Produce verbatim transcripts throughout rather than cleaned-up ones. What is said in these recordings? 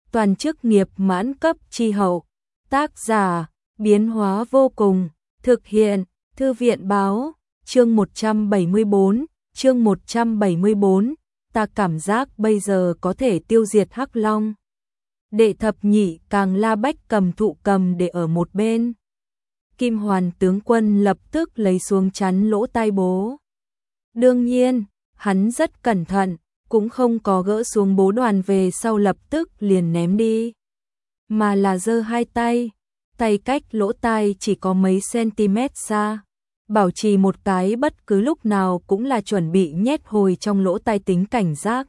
toàn chức nghiệp mãn cấp chi hậu. Tác giả, biến hóa vô cùng, thực hiện, Thư viện báo, chương một trăm bảy mươi bốn, chương một trăm bảy mươi bốn, ta cảm giác bây giờ có thể tiêu diệt Hắc Long. Đệ thập nhị Càng La Bách cầm thụ cầm để ở một bên. Kim Hoàn tướng quân lập tức lấy xuống chắn lỗ tai bố. Đương nhiên, hắn rất cẩn thận, cũng không có gỡ xuống bố đoàn về sau lập tức liền ném đi, mà là giơ hai tay, tay cách lỗ tai chỉ có mấy cm xa, bảo trì một cái bất cứ lúc nào cũng là chuẩn bị nhét hồi trong lỗ tai tính cảnh giác.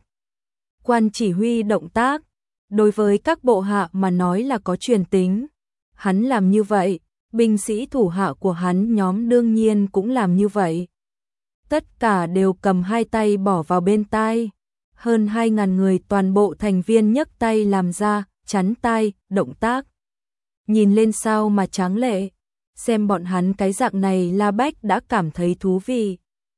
Quan chỉ huy động tác, đối với các bộ hạ mà nói là có truyền tính. Hắn làm như vậy, binh sĩ thủ hạ của hắn nhóm đương nhiên cũng làm như vậy. Tất cả đều cầm hai tay bỏ vào bên tai. Hơn hai ngàn người toàn bộ thành viên nhấc tay làm ra, chắn tai, động tác. Nhìn lên sao mà tráng lệ. Xem bọn hắn cái dạng này La Bách đã cảm thấy thú vị.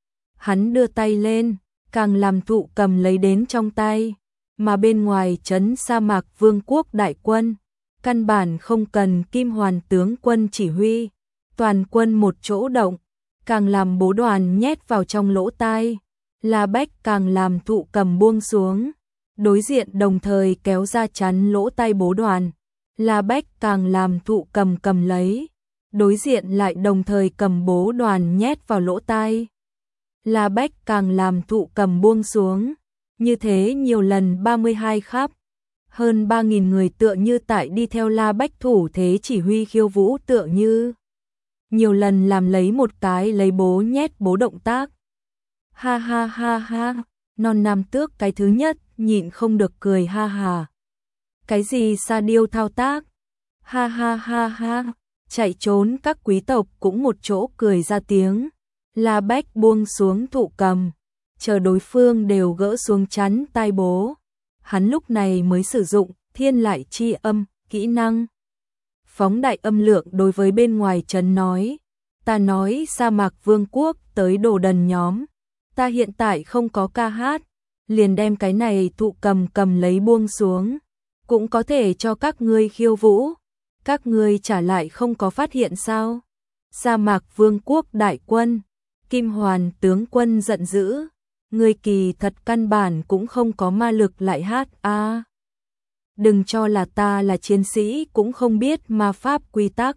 Hắn đưa tay lên, càng làm thụ cầm lấy đến trong tay. Mà bên ngoài trấn sa mạc vương quốc đại quân, căn bản không cần Kim Hoàn tướng quân chỉ huy. Toàn quân một chỗ động, càng làm bố đoàn nhét vào trong lỗ tai. La Bách càng làm thụ cầm buông xuống, đối diện đồng thời kéo ra chắn lỗ tai bố đoàn. La Bách càng làm thụ cầm cầm lấy, đối diện lại đồng thời cầm bố đoàn nhét vào lỗ tai. La Bách càng làm thụ cầm buông xuống, như thế nhiều lần ba mươi hai khắp. Hơn ba nghìn người tựa như tại đi theo La Bách thủ thế chỉ huy khiêu vũ tựa như. Nhiều lần làm lấy một cái lấy bố nhét bố động tác. Ha ha ha ha, non nam tước cái thứ nhất nhịn không được cười ha ha. Cái gì sa điêu thao tác? Ha ha ha ha, chạy trốn các quý tộc cũng một chỗ cười ra tiếng. La Bách buông xuống thụ cầm, chờ đối phương đều gỡ xuống chắn tai bố. Hắn lúc này mới sử dụng thiên lại chi âm, kỹ năng. Phóng đại âm lượng đối với bên ngoài trấn nói. Ta nói sa mạc vương quốc tới đồ đần nhóm. Ta hiện tại không có ca hát, liền đem cái này thụ cầm cầm lấy buông xuống. Cũng có thể cho các ngươi khiêu vũ. Các ngươi trả lại không có phát hiện sao? Sa mạc vương quốc đại quân, Kim Hoàn tướng quân giận dữ. Ngươi kỳ thật căn bản cũng không có ma lực lại hát a. À, đừng cho là ta là chiến sĩ cũng không biết ma pháp quy tắc.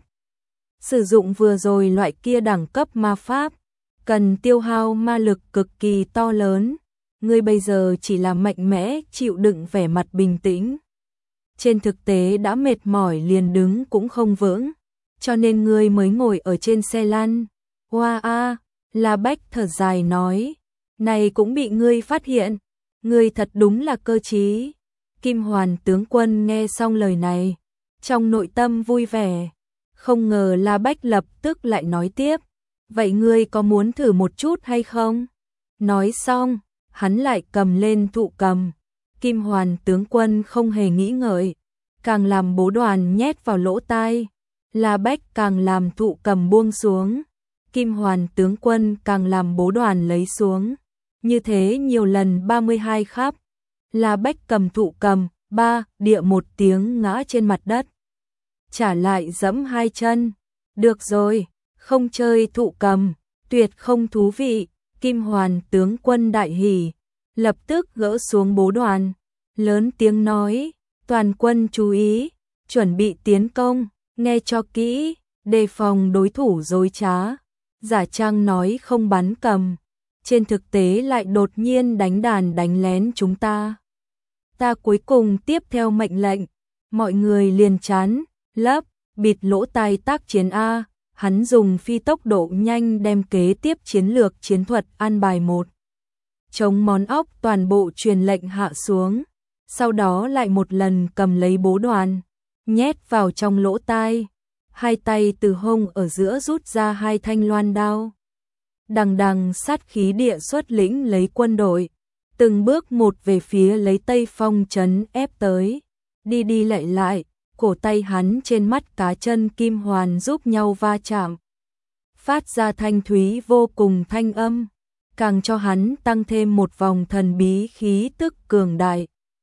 Sử dụng vừa rồi loại kia đẳng cấp ma pháp, cần tiêu hao ma lực cực kỳ to lớn. Ngươi bây giờ chỉ là mạnh mẽ chịu đựng vẻ mặt bình tĩnh. Trên thực tế đã mệt mỏi liền đứng cũng không vững, cho nên ngươi mới ngồi ở trên xe lăn. Hoa a, La Bách thở dài nói, này cũng bị ngươi phát hiện, ngươi thật đúng là cơ trí. Kim Hoàn tướng quân nghe xong lời này, trong nội tâm vui vẻ, không ngờ La Bách lập tức lại nói tiếp, vậy ngươi có muốn thử một chút hay không? Nói xong, hắn lại cầm lên thụ cầm. Kim Hoàn tướng quân không hề nghĩ ngợi, càng làm bố đoàn nhét vào lỗ tai. La Bách càng làm thụ cầm buông xuống. Kim Hoàn tướng quân càng làm bố đoàn lấy xuống. Như thế nhiều lần ba mươi hai khắp. La Bách cầm thụ cầm, ba, địa một tiếng ngã trên mặt đất. Trả lại giẫm hai chân. Được rồi, không chơi thụ cầm, tuyệt không thú vị. Kim Hoàn tướng quân đại hỉ, lập tức gỡ xuống bố đoàn. Lớn tiếng nói, toàn quân chú ý, chuẩn bị tiến công, nghe cho kỹ, đề phòng đối thủ dối trá. Giả trang nói không bắn cầm, trên thực tế lại đột nhiên đánh đàn đánh lén chúng ta. Ta cuối cùng tiếp theo mệnh lệnh, mọi người liền chán, lấp, bịt lỗ tai tác chiến A. Hắn dùng phi tốc độ nhanh đem kế tiếp chiến lược chiến thuật an bài một. Chống món óc toàn bộ truyền lệnh hạ xuống, sau đó lại một lần cầm lấy bố đoàn, nhét vào trong lỗ tai. Hai tay từ hông ở giữa rút ra hai thanh loan đao. Đằng đằng sát khí địa xuất lĩnh lấy quân đội, từng bước một về phía lấy Tây Phong trấn ép tới. Đi đi lại lại, cổ tay hắn trên mắt cá chân Kim Hoàn giúp nhau va chạm. Phát ra thanh thúy vô cùng thanh âm, càng cho hắn tăng thêm một vòng thần bí khí tức cường đại.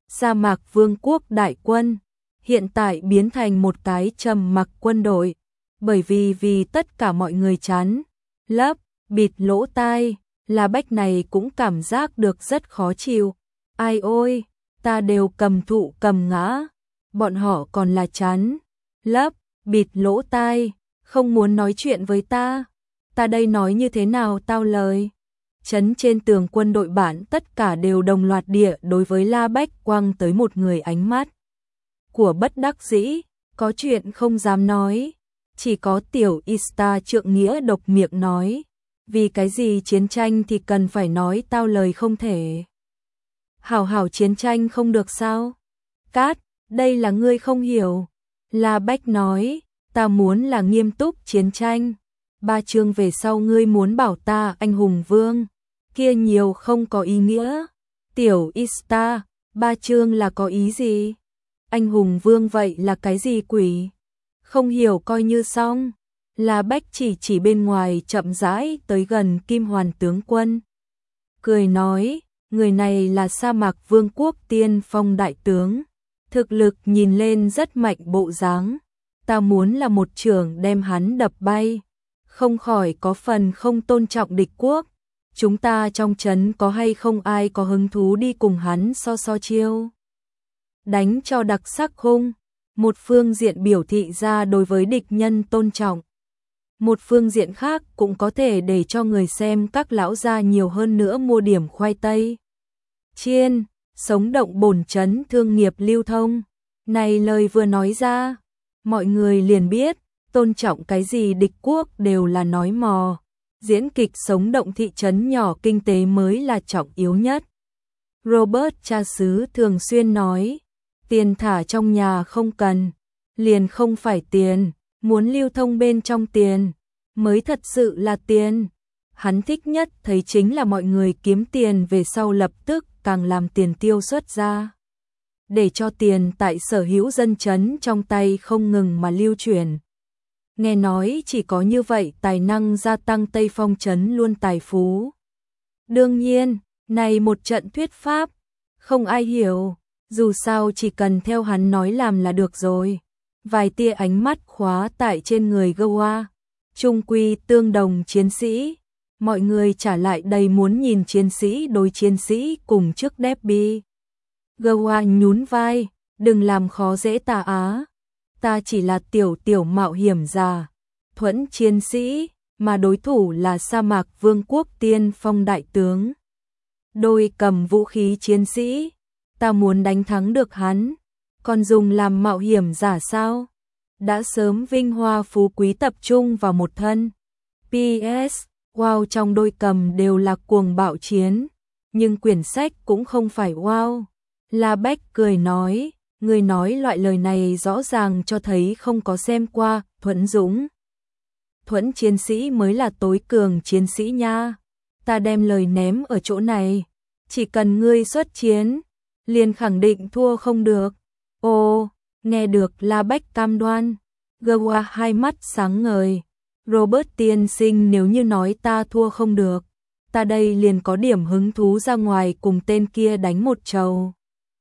sa mạc vương quốc đại quân, hiện tại biến thành một cái trầm mặc quân đội, bởi vì vì tất cả mọi người chán, lấp, bịt lỗ tai, La Bách này cũng cảm giác được rất khó chịu. Ai ôi, ta đều cầm thụ cầm ngã, bọn họ còn là chán, lấp, bịt lỗ tai, không muốn nói chuyện với ta. Ta đây nói như thế nào tao lời. Chấn trên tường quân đội bản tất cả đều đồng loạt địa đối với La Bách quăng tới một người ánh mắt của bất đắc dĩ, có chuyện không dám nói. Chỉ có tiểu Ista trượng nghĩa độc miệng nói, vì cái gì chiến tranh thì cần phải nói tao lời không thể. Hảo hảo chiến tranh không được sao? Cát, đây là ngươi không hiểu. La Bách nói, ta muốn là nghiêm túc chiến tranh. Ba chương về sau ngươi muốn bảo ta anh hùng vương, kia nhiều không có ý nghĩa. Tiểu Ista, ba chương là có ý gì? Anh hùng vương vậy là cái gì quỷ? Không hiểu coi như xong. La Bách chỉ chỉ bên ngoài chậm rãi tới gần Kim Hoàn tướng quân. Cười nói, người này là sa mạc vương quốc tiên phong đại tướng. Thực lực nhìn lên rất mạnh bộ dáng. Ta muốn là một trưởng đem hắn đập bay. Không khỏi có phần không tôn trọng địch quốc. Chúng ta trong trấn có hay không ai có hứng thú đi cùng hắn so so chiêu. Đánh cho đặc sắc hung. Một phương diện biểu thị ra đối với địch nhân tôn trọng. Một phương diện khác cũng có thể để cho người xem các lão gia nhiều hơn nữa mua điểm khoai tây. Chiên, sống động bổn trấn thương nghiệp lưu thông. Này lời vừa nói ra, mọi người liền biết, tôn trọng cái gì địch quốc đều là nói mò. Diễn kịch sống động thị trấn nhỏ kinh tế mới là trọng yếu nhất. Robert cha xứ thường xuyên nói, tiền thả trong nhà không cần, liền không phải tiền, muốn lưu thông bên trong tiền, mới thật sự là tiền. Hắn thích nhất thấy chính là mọi người kiếm tiền về sau lập tức càng làm tiền tiêu xuất ra. Để cho tiền tại sở hữu dân trấn trong tay không ngừng mà lưu chuyển. Nghe nói chỉ có như vậy tài năng gia tăng Tây Phong trấn luôn tài phú. Đương nhiên, này một trận thuyết pháp, không ai hiểu, dù sao chỉ cần theo hắn nói làm là được rồi. Vài tia ánh mắt khóa tại trên người Goa, trung quy tương đồng chiến sĩ, mọi người trả lại đầy muốn nhìn chiến sĩ đối chiến sĩ cùng trước Derby. Goa nhún vai, đừng làm khó dễ ta á, ta chỉ là tiểu tiểu mạo hiểm già, thuẫn chiến sĩ, mà đối thủ là sa mạc vương quốc tiên phong đại tướng. Đôi cầm vũ khí chiến sĩ, ta muốn đánh thắng được hắn, còn dùng làm mạo hiểm giả sao? Đã sớm vinh hoa phú quý tập trung vào một thân. pê ét, wow trong đôi cầm đều là cuồng bạo chiến, nhưng quyển sách cũng không phải wow. La Bách cười nói, người nói loại lời này rõ ràng cho thấy không có xem qua, Thuẫn Dũng. Thuẫn chiến sĩ mới là tối cường chiến sĩ nha. Ta đem lời ném ở chỗ này, chỉ cần ngươi xuất chiến, liền khẳng định thua không được. Ồ, nghe được La Bách cam đoan, Goa hai mắt sáng ngời. Robert tiên sinh nếu như nói ta thua không được, ta đây liền có điểm hứng thú ra ngoài cùng tên kia đánh một trầu.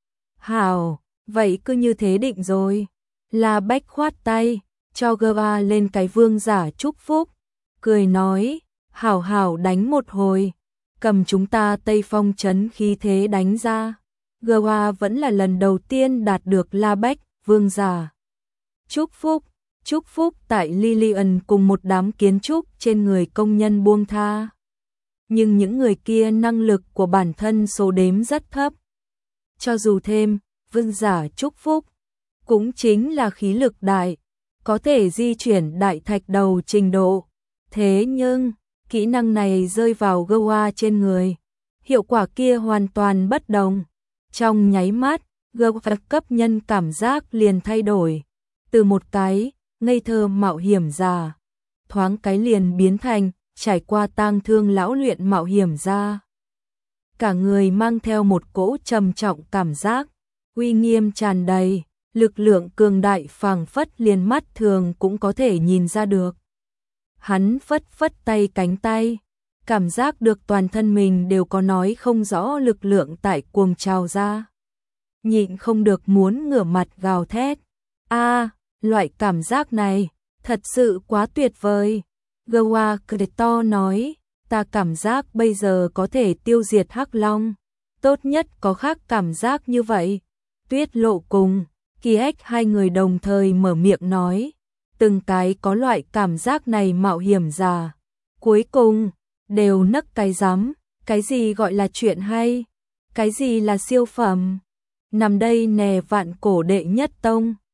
Hảo, vậy cứ như thế định rồi. La Bách khoát tay, cho Goa lên cái vương giả chúc phúc, cười nói, hảo hảo đánh một hồi, cầm chúng ta Tây Phong trấn khí thế đánh ra. Goa vẫn là lần đầu tiên đạt được La Bách, vương giả. Chúc phúc, chúc phúc tại Lillian cùng một đám kiến trúc trên người công nhân buông tha. Nhưng những người kia năng lực của bản thân số đếm rất thấp. Cho dù thêm, vương giả chúc phúc, cũng chính là khí lực đại, có thể di chuyển đại thạch đầu trình độ. Thế nhưng, kỹ năng này rơi vào Goa trên người, hiệu quả kia hoàn toàn bất đồng. Trong nháy mắt, Goa cấp nhân cảm giác liền thay đổi, từ một cái ngây thơ mạo hiểm giả, thoáng cái liền biến thành trải qua tang thương lão luyện mạo hiểm ra. Cả người mang theo một cỗ trầm trọng cảm giác, uy nghiêm tràn đầy, lực lượng cường đại phảng phất liền mắt thường cũng có thể nhìn ra được. Hắn phất phất tay cánh tay, cảm giác được toàn thân mình đều có nói không rõ lực lượng tại cuồng trào ra. nhịn không được muốn ngửa mặt gào thét. A, loại cảm giác này, thật sự quá tuyệt vời. Gowa Kreto nói, ta cảm giác bây giờ có thể tiêu diệt Hắc Long. Tốt nhất có khác cảm giác như vậy. Tuyết Lộ cùng Kiếc hai người đồng thời mở miệng nói, từng cái có loại cảm giác này mạo hiểm già. Cuối cùng, đều nấc cái rắm, cái gì gọi là chuyện hay, cái gì là siêu phẩm. Nằm đây nè vạn cổ đệ nhất tông.